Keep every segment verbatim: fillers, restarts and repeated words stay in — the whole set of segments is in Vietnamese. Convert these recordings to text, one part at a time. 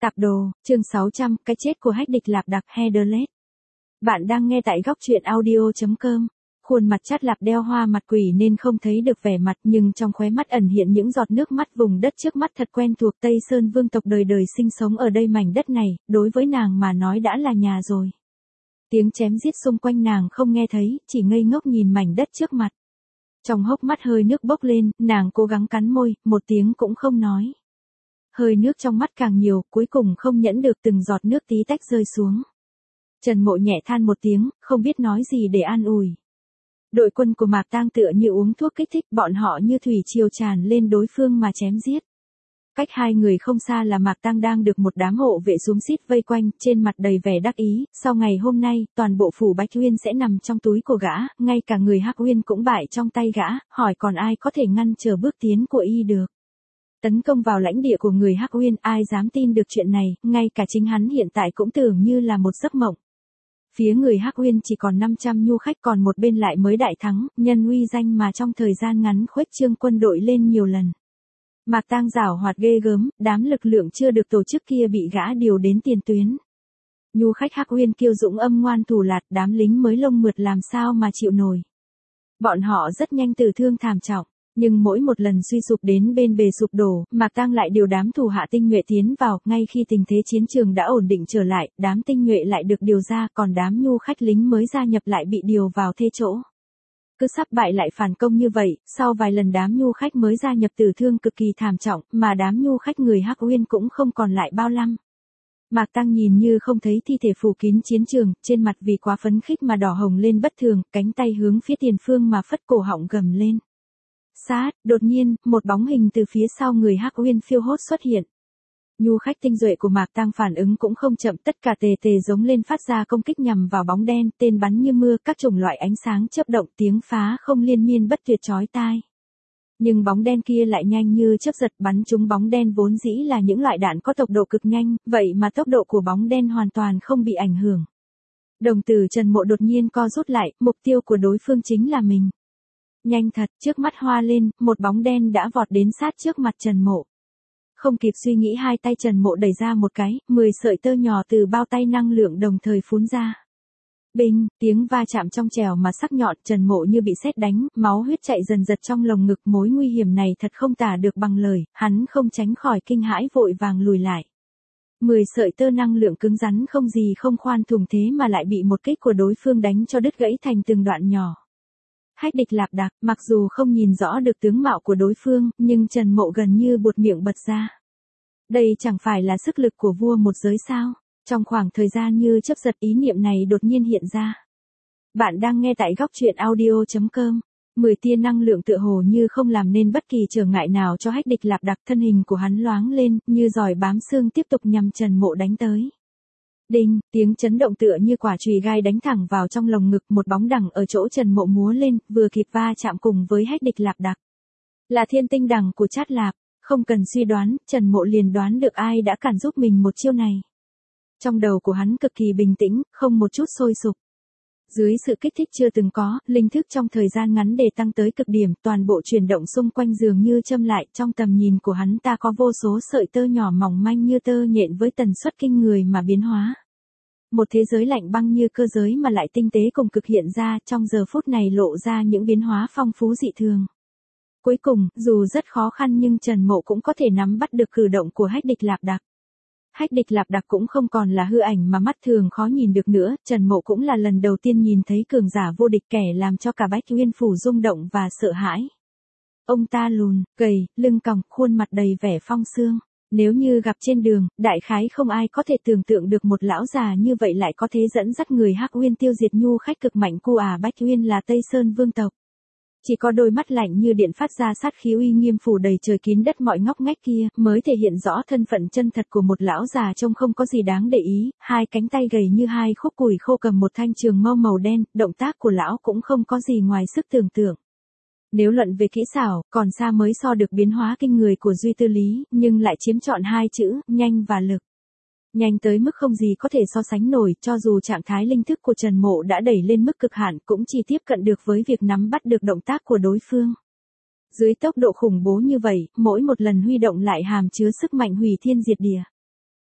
Tạp đồ, chương sáu trăm, cái chết của Hách Địch Lạp Đặc Headless. Bạn đang nghe tại góc truyện audio chấm com. Khuôn mặt Chát Lạp đeo hoa mặt quỷ nên không thấy được vẻ mặt, nhưng trong khóe mắt ẩn hiện những giọt nước mắt. Vùng đất trước mắt thật quen thuộc, Tây Sơn vương tộc đời đời sinh sống ở đây, mảnh đất này, đối với nàng mà nói đã là nhà rồi. Tiếng chém giết xung quanh nàng không nghe thấy, chỉ ngây ngốc nhìn mảnh đất trước mặt. Trong hốc mắt hơi nước bốc lên, nàng cố gắng cắn môi, một tiếng cũng không nói. Hơi nước trong mắt càng nhiều, cuối cùng không nhẫn được, từng giọt nước tí tách rơi xuống. Trần Mộ nhẹ than một tiếng, không biết nói gì để an ủi. Đội quân của Mạc Tang tựa như uống thuốc kích thích, bọn họ như thủy triều tràn lên đối phương mà chém giết. Cách hai người không xa là Mạc Tang đang được một đám hộ vệ xúm xít vây quanh, trên mặt đầy vẻ đắc ý. Sau ngày hôm nay, toàn bộ phủ Bách Uyên sẽ nằm trong túi của gã, ngay cả người Hắc Uyên cũng bại trong tay gã, hỏi còn ai có thể ngăn trở bước tiến của y được. Tấn công vào lãnh địa của người Hắc Uyên, ai dám tin được chuyện này, ngay cả chính hắn hiện tại cũng tưởng như là một giấc mộng. Phía người Hắc Uyên chỉ còn năm trăm nhu khách, còn một bên lại mới đại thắng, nhân uy danh mà trong thời gian ngắn khuếch trương quân đội lên nhiều lần. Mạc Tang giảo hoạt ghê gớm, đám lực lượng chưa được tổ chức kia bị gã điều đến tiền tuyến. Nhu khách Hắc Uyên kiêu dũng âm ngoan thủ lạt, đám lính mới lông mượt làm sao mà chịu nổi. Bọn họ rất nhanh tử thương thảm trọng. Nhưng mỗi một lần suy sụp đến bên bề sụp đổ, Mạc Tang lại điều đám thủ hạ tinh nhuệ tiến vào, ngay khi tình thế chiến trường đã ổn định trở lại, đám tinh nhuệ lại được điều ra, còn đám nhu khách lính mới gia nhập lại bị điều vào thế chỗ. Cứ sắp bại lại phản công như vậy, sau vài lần đám nhu khách mới gia nhập tử thương cực kỳ thảm trọng, mà đám nhu khách người Hắc Uyên cũng không còn lại bao lăm. Mạc Tang nhìn như không thấy thi thể phủ kín chiến trường, trên mặt vì quá phấn khích mà đỏ hồng lên bất thường, cánh tay hướng phía tiền phương mà phất, cổ họng gầm lên. Sát, đột nhiên, một bóng hình từ phía sau người Hắc Uyên phiêu hốt xuất hiện. Nhu khách tinh duệ của Mạc Tang phản ứng cũng không chậm, tất cả tề tề giống lên phát ra công kích nhằm vào bóng đen, tên bắn như mưa, các chủng loại ánh sáng chớp động, tiếng phá không liên miên bất tuyệt chói tai. Nhưng bóng đen kia lại nhanh như chớp giật, bắn trúng bóng đen vốn dĩ là những loại đạn có tốc độ cực nhanh, vậy mà tốc độ của bóng đen hoàn toàn không bị ảnh hưởng. Đồng tử Trần Mộ đột nhiên co rút lại, mục tiêu của đối phương chính là mình. Nhanh thật, trước mắt hoa lên, một bóng đen đã vọt đến sát trước mặt Trần Mộ. Không kịp suy nghĩ, hai tay Trần Mộ đẩy ra một cái, mười sợi tơ nhỏ từ bao tay năng lượng đồng thời phún ra. Binh, tiếng va chạm trong trẻo mà sắc nhọn, Trần Mộ như bị sét đánh, máu huyết chạy dần dật trong lồng ngực, mối nguy hiểm này thật không tả được bằng lời, hắn không tránh khỏi kinh hãi vội vàng lùi lại. Mười sợi tơ năng lượng cứng rắn không gì không khoan thủng, thế mà lại bị một kích của đối phương đánh cho đứt gãy thành từng đoạn nhỏ. Hách Địch Lạp Đặc, mặc dù không nhìn rõ được tướng mạo của đối phương, nhưng Trần Mộ gần như buột miệng bật ra. Đây chẳng phải là sức lực của vua một giới sao? Trong khoảng thời gian như chớp giật, ý niệm này đột nhiên hiện ra. Bạn đang nghe tại góc truyện audio chấm com. Mười tia năng lượng tựa hồ như không làm nên bất kỳ trở ngại nào cho Hách Địch Lạp Đặc, thân hình của hắn loáng lên, như giỏi bám xương tiếp tục nhằm Trần Mộ đánh tới. Đinh, tiếng chấn động tựa như quả chùy gai đánh thẳng vào trong lồng ngực, một bóng đằng ở chỗ Trần Mộ múa lên, vừa kịp va chạm cùng với Hách Địch Lạp Đặc. Là thiên tinh đằng của Chát Lạp, không cần suy đoán, Trần Mộ liền đoán được ai đã cản giúp mình một chiêu này. Trong đầu của hắn cực kỳ bình tĩnh, không một chút sôi sục. Dưới sự kích thích chưa từng có, linh thức trong thời gian ngắn để tăng tới cực điểm, toàn bộ chuyển động xung quanh dường như châm lại, trong tầm nhìn của hắn ta có vô số sợi tơ nhỏ mỏng manh như tơ nhện với tần suất kinh người mà biến hóa. Một thế giới lạnh băng như cơ giới mà lại tinh tế cùng cực hiện ra, trong giờ phút này lộ ra những biến hóa phong phú dị thường. Cuối cùng, dù rất khó khăn nhưng Trần Mộ cũng có thể nắm bắt được cử động của Hách Địch Lạp Đặc. Hách Địch Lạp Đặc cũng không còn là hư ảnh mà mắt thường khó nhìn được nữa, Trần Mộ cũng là lần đầu tiên nhìn thấy cường giả vô địch, kẻ làm cho cả Bách Uyên phủ rung động và sợ hãi. Ông ta lùn, gầy, lưng còng, khuôn mặt đầy vẻ phong sương. Nếu như gặp trên đường, đại khái không ai có thể tưởng tượng được một lão già như vậy lại có thể dẫn dắt người Hắc Uyên tiêu diệt nhu khách cực mạnh của ả Bách Uyên là Tây Sơn vương tộc. Chỉ có đôi mắt lạnh như điện phát ra sát khí uy nghiêm phủ đầy trời kín đất mọi ngóc ngách kia, mới thể hiện rõ thân phận chân thật của một lão già trông không có gì đáng để ý, hai cánh tay gầy như hai khúc củi khô cầm một thanh trường mâu màu đen, động tác của lão cũng không có gì ngoài sức tưởng tượng. Nếu luận về kỹ xảo, còn xa mới so được biến hóa kinh người của Duy Tư Lý, nhưng lại chiếm trọn hai chữ, nhanh và lực. Nhanh tới mức không gì có thể so sánh nổi, cho dù trạng thái linh thức của Trần Mộ đã đẩy lên mức cực hạn cũng chỉ tiếp cận được với việc nắm bắt được động tác của đối phương. Dưới tốc độ khủng bố như vậy, mỗi một lần huy động lại hàm chứa sức mạnh hủy thiên diệt địa.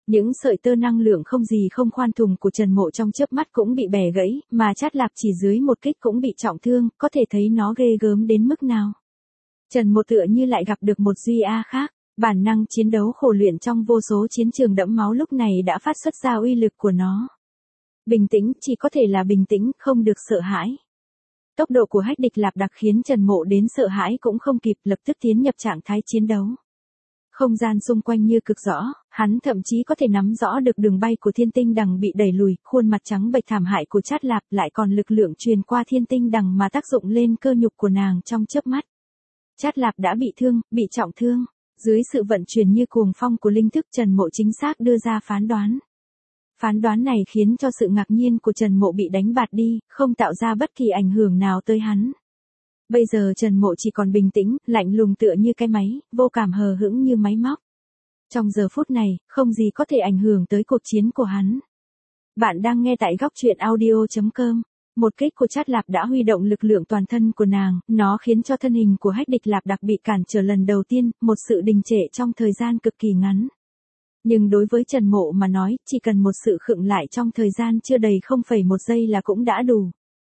Những sợi tơ năng lượng không gì không khoan thùng của Trần Mộ trong chớp mắt cũng bị bẻ gãy, mà Trát Lạp chỉ dưới một kích cũng bị trọng thương, có thể thấy nó ghê gớm đến mức nào. Trần Mộ tựa như lại gặp được một Duy A khác, bản năng chiến đấu khổ luyện trong vô số chiến trường đẫm máu lúc này đã phát xuất ra uy lực của nó. Bình tĩnh, chỉ có thể là bình tĩnh, không được sợ hãi. Tốc độ của Hách Địch Lạp Đặc khiến Trần Mộ đến sợ hãi cũng không kịp, lập tức tiến nhập trạng thái chiến đấu. Không gian xung quanh như cực rõ, hắn thậm chí có thể nắm rõ được đường bay của thiên tinh đằng bị đẩy lùi, khuôn mặt trắng bệch thảm hại của Trát Lạp lại còn lực lượng truyền qua thiên tinh đằng mà tác dụng lên cơ nhục của nàng trong chớp mắt. Trát Lạp đã bị thương, bị trọng thương. Dưới sự vận chuyển như cuồng phong của linh thức, Trần Mộ chính xác đưa ra phán đoán. Phán đoán này khiến cho sự ngạc nhiên của Trần Mộ bị đánh bạt đi, không tạo ra bất kỳ ảnh hưởng nào tới hắn. Bây giờ Trần Mộ chỉ còn bình tĩnh, lạnh lùng tựa như cái máy, vô cảm hờ hững như máy móc. Trong giờ phút này, không gì có thể ảnh hưởng tới cuộc chiến của hắn. Bạn đang nghe tại góc truyện audio chấm com. Một kích của Trát Lạp đã huy động lực lượng toàn thân của nàng, nó khiến cho thân hình của Hách Địch Lạp Đặc bị cản trở lần đầu tiên, một sự đình trệ trong thời gian cực kỳ ngắn. Nhưng đối với Trần Mộ mà nói, chỉ cần một sự khựng lại trong thời gian chưa đầy không phẩy một giây là cũng đã đủ.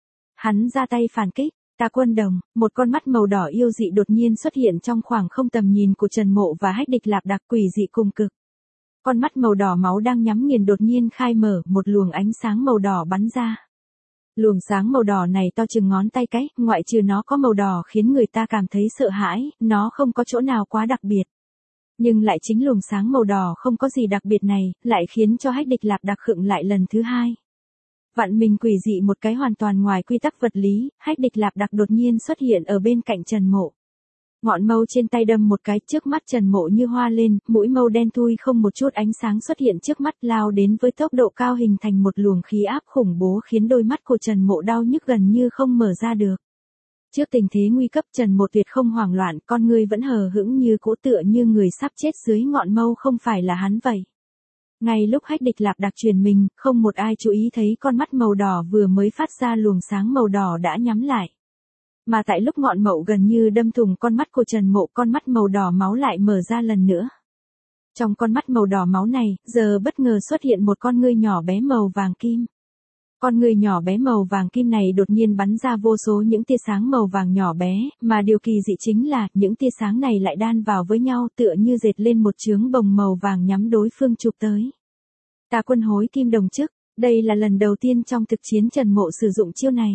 Hắn ra tay phản kích, Tà Quân Đồng, một con mắt màu đỏ yêu dị đột nhiên xuất hiện trong khoảng không tầm nhìn của Trần Mộ và Hách Địch Lạp Đặc, quỷ dị cùng cực. Con mắt màu đỏ máu đang nhắm nghiền đột nhiên khai mở, một luồng ánh sáng màu đỏ bắn ra. Luồng sáng màu đỏ này to chừng ngón tay cái, ngoại trừ nó có màu đỏ khiến người ta cảm thấy sợ hãi, nó không có chỗ nào quá đặc biệt. Nhưng lại chính luồng sáng màu đỏ không có gì đặc biệt này, lại khiến cho Hách Địch Lạp Đặc khựng lại lần thứ hai. Vạn mình quỷ dị một cái hoàn toàn ngoài quy tắc vật lý, Hách Địch Lạp Đặc đột nhiên xuất hiện ở bên cạnh Trần Mộ. Ngọn mâu trên tay đâm một cái, trước mắt Trần Mộ như hoa lên, mũi mâu đen thui không một chút ánh sáng xuất hiện trước mắt, lao đến với tốc độ cao hình thành một luồng khí áp khủng bố khiến đôi mắt của Trần Mộ đau nhức gần như không mở ra được. Trước tình thế nguy cấp, Trần Mộ tuyệt không hoảng loạn, con người vẫn hờ hững như cỗ, tựa như người sắp chết dưới ngọn mâu không phải là hắn vậy. Ngay lúc Hách Địch Lạp Đặc truyền mình, không một ai chú ý thấy con mắt màu đỏ vừa mới phát ra luồng sáng màu đỏ đã nhắm lại. Mà tại lúc ngọn mậu gần như đâm thủng con mắt của Trần Mộ, con mắt màu đỏ máu lại mở ra lần nữa. Trong con mắt màu đỏ máu này, giờ bất ngờ xuất hiện một con ngươi nhỏ bé màu vàng kim. Con ngươi nhỏ bé màu vàng kim này đột nhiên bắn ra vô số những tia sáng màu vàng nhỏ bé, mà điều kỳ dị chính là, những tia sáng này lại đan vào với nhau tựa như dệt lên một chướng bồng màu vàng nhắm đối phương chụp tới. Tà Quân Hối Kim Đồng Chức, đây là lần đầu tiên trong thực chiến Trần Mộ sử dụng chiêu này.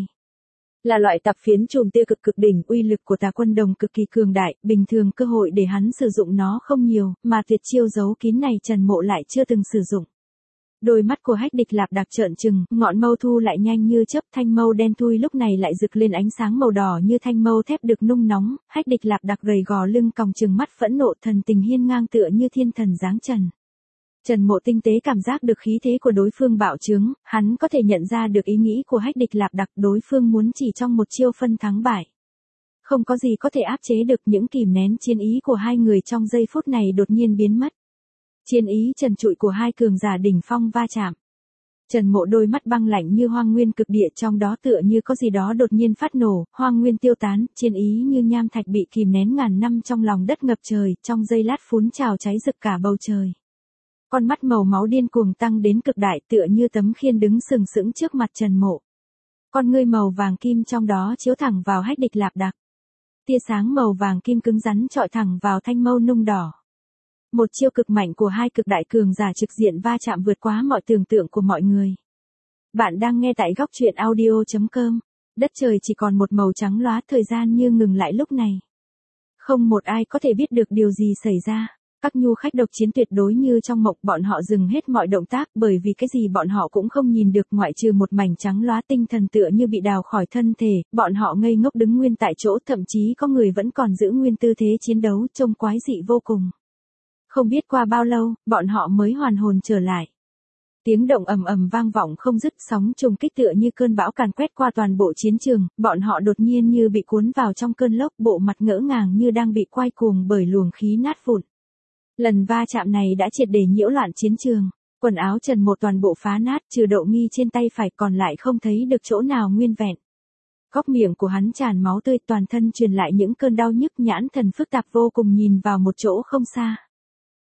Là loại tạp phiến chùm tia cực cực đỉnh, uy lực của Tà Quân Đồng cực kỳ cường đại, bình thường cơ hội để hắn sử dụng nó không nhiều, mà tuyệt chiêu giấu kín này Trần Mộ lại chưa từng sử dụng. Đôi mắt của Hách Địch Lạp Đặc trợn trừng, ngọn mâu thu lại nhanh như chớp, thanh mâu đen thui lúc này lại rực lên ánh sáng màu đỏ như thanh mâu thép được nung nóng, Hách Địch Lạp Đặc gầy gò lưng còng trừng mắt phẫn nộ, thần tình hiên ngang tựa như thiên thần giáng trần. Trần Mộ tinh tế cảm giác được khí thế của đối phương bạo trướng, hắn có thể nhận ra được ý nghĩ của Hách Địch Lạp Đặc, đối phương muốn chỉ trong một chiêu phân thắng bại. Không có gì có thể áp chế được, những kìm nén chiến ý của hai người trong giây phút này đột nhiên biến mất. Chiến ý trần trụi của hai cường giả đỉnh phong va chạm. Trần Mộ đôi mắt băng lạnh như hoang nguyên cực địa, trong đó tựa như có gì đó đột nhiên phát nổ, hoang nguyên tiêu tán, chiến ý như nham thạch bị kìm nén ngàn năm trong lòng đất ngập trời, trong giây lát phún trào cháy rực cả bầu trời. Con mắt màu máu điên cuồng tăng đến cực đại, tựa như tấm khiên đứng sừng sững trước mặt Trần Mộ. Con ngươi màu vàng kim trong đó chiếu thẳng vào Hách Địch Lạp Đặc. Tia sáng màu vàng kim cứng rắn chọi thẳng vào thanh mâu nung đỏ. Một chiêu cực mạnh của hai cực đại cường giả trực diện va chạm vượt quá mọi tưởng tượng của mọi người. Bạn đang nghe tại góc truyện audio chấm com. Đất trời chỉ còn một màu trắng lóa, thời gian như ngừng lại lúc này. Không một ai có thể biết được điều gì xảy ra. Các nhu khách độc chiến tuyệt đối như trong mộng, bọn họ dừng hết mọi động tác, bởi vì cái gì bọn họ cũng không nhìn được ngoại trừ một mảnh trắng lóa, tinh thần tựa như bị đào khỏi thân thể, bọn họ ngây ngốc đứng nguyên tại chỗ, thậm chí có người vẫn còn giữ nguyên tư thế chiến đấu, trông quái dị vô cùng. Không biết qua bao lâu, bọn họ mới hoàn hồn trở lại. Tiếng động ầm ầm vang vọng không dứt, sóng trùng kích tựa như cơn bão càn quét qua toàn bộ chiến trường, bọn họ đột nhiên như bị cuốn vào trong cơn lốc, bộ mặt ngỡ ngàng như đang bị quay cuồng bởi luồng khí nát vụn. Lần va chạm này đã triệt để nhiễu loạn chiến trường, quần áo Trần Mộ toàn bộ phá nát, trừ Đậu Nghi trên tay phải còn lại không thấy được chỗ nào nguyên vẹn. Góc miệng của hắn tràn máu tươi, toàn thân truyền lại những cơn đau nhức, nhãn thần phức tạp vô cùng nhìn vào một chỗ không xa.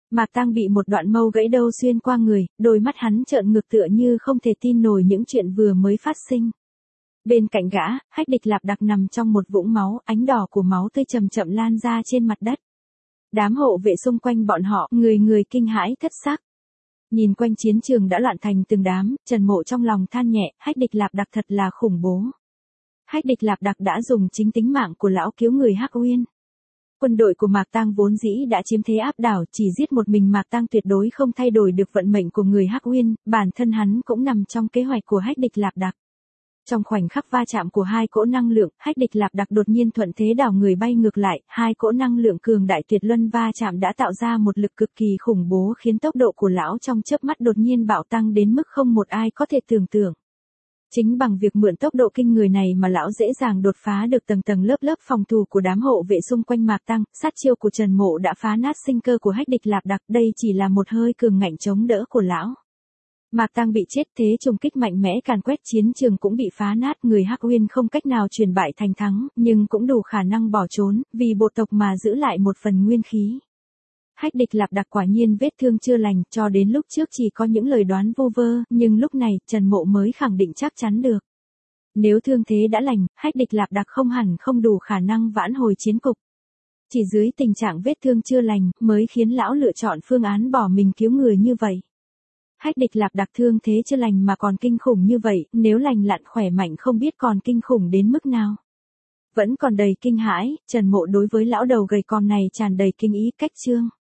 Mạc Tăng bị một đoạn mâu gãy đâu xuyên qua người, đôi mắt hắn trợn ngược tựa như không thể tin nổi những chuyện vừa mới phát sinh. Bên cạnh gã, Hách Địch Lạp Đặc nằm trong một vũng máu, ánh đỏ của máu tươi chậm chậm lan ra trên mặt đất. Đám hộ vệ xung quanh bọn họ, người người kinh hãi thất sắc. Nhìn quanh chiến trường đã loạn thành từng đám, Trần Mộ trong lòng than nhẹ, Hách Địch Lạp Đặc thật là khủng bố. Hách Địch Lạp Đặc đã dùng chính tính mạng của lão cứu người Hắc Uyên. Quân đội của Mạc Tăng vốn dĩ đã chiếm thế áp đảo, chỉ giết một mình Mạc Tăng tuyệt đối không thay đổi được vận mệnh của người Hắc Uyên, bản thân hắn cũng nằm trong kế hoạch của Hách Địch Lạp Đặc. Trong khoảnh khắc va chạm của hai cỗ năng lượng, Hách Địch Lạp Đặc đột nhiên thuận thế đảo người bay ngược lại, hai cỗ năng lượng cường đại tuyệt luân va chạm đã tạo ra một lực cực kỳ khủng bố khiến tốc độ của lão trong chớp mắt đột nhiên bạo tăng đến mức không một ai có thể tưởng tượng. Chính bằng việc mượn tốc độ kinh người này mà lão dễ dàng đột phá được tầng tầng lớp lớp phòng thủ của đám hộ vệ xung quanh Mạc Tăng, sát chiêu của Trần Mộ đã phá nát sinh cơ của Hách Địch Lạp Đặc, đây chỉ là một hơi cường ngạnh chống đỡ của lão. Mạc Tăng bị chết, thế trùng kích mạnh mẽ càn quét chiến trường cũng bị phá nát, người Hắc Uyên không cách nào chuyển bại thành thắng, nhưng cũng đủ khả năng bỏ trốn, vì bộ tộc mà giữ lại một phần nguyên khí. Hách Địch Lạp Đặc quả nhiên vết thương chưa lành, cho đến lúc trước chỉ có những lời đoán vô vơ, nhưng lúc này, Trần Mộ mới khẳng định chắc chắn được. Nếu thương thế đã lành, Hách Địch Lạp Đặc không hẳn không đủ khả năng vãn hồi chiến cục. Chỉ dưới tình trạng vết thương chưa lành, mới khiến lão lựa chọn phương án bỏ mình cứu người như vậy. Hách Địch Lạp Đặc thương thế chưa lành mà còn kinh khủng như vậy, nếu lành lặn khỏe mạnh không biết còn kinh khủng đến mức nào. Vẫn còn đầy kinh hãi, Trần Mộ đối với lão đầu gầy còm này tràn đầy kinh ý, cách chương.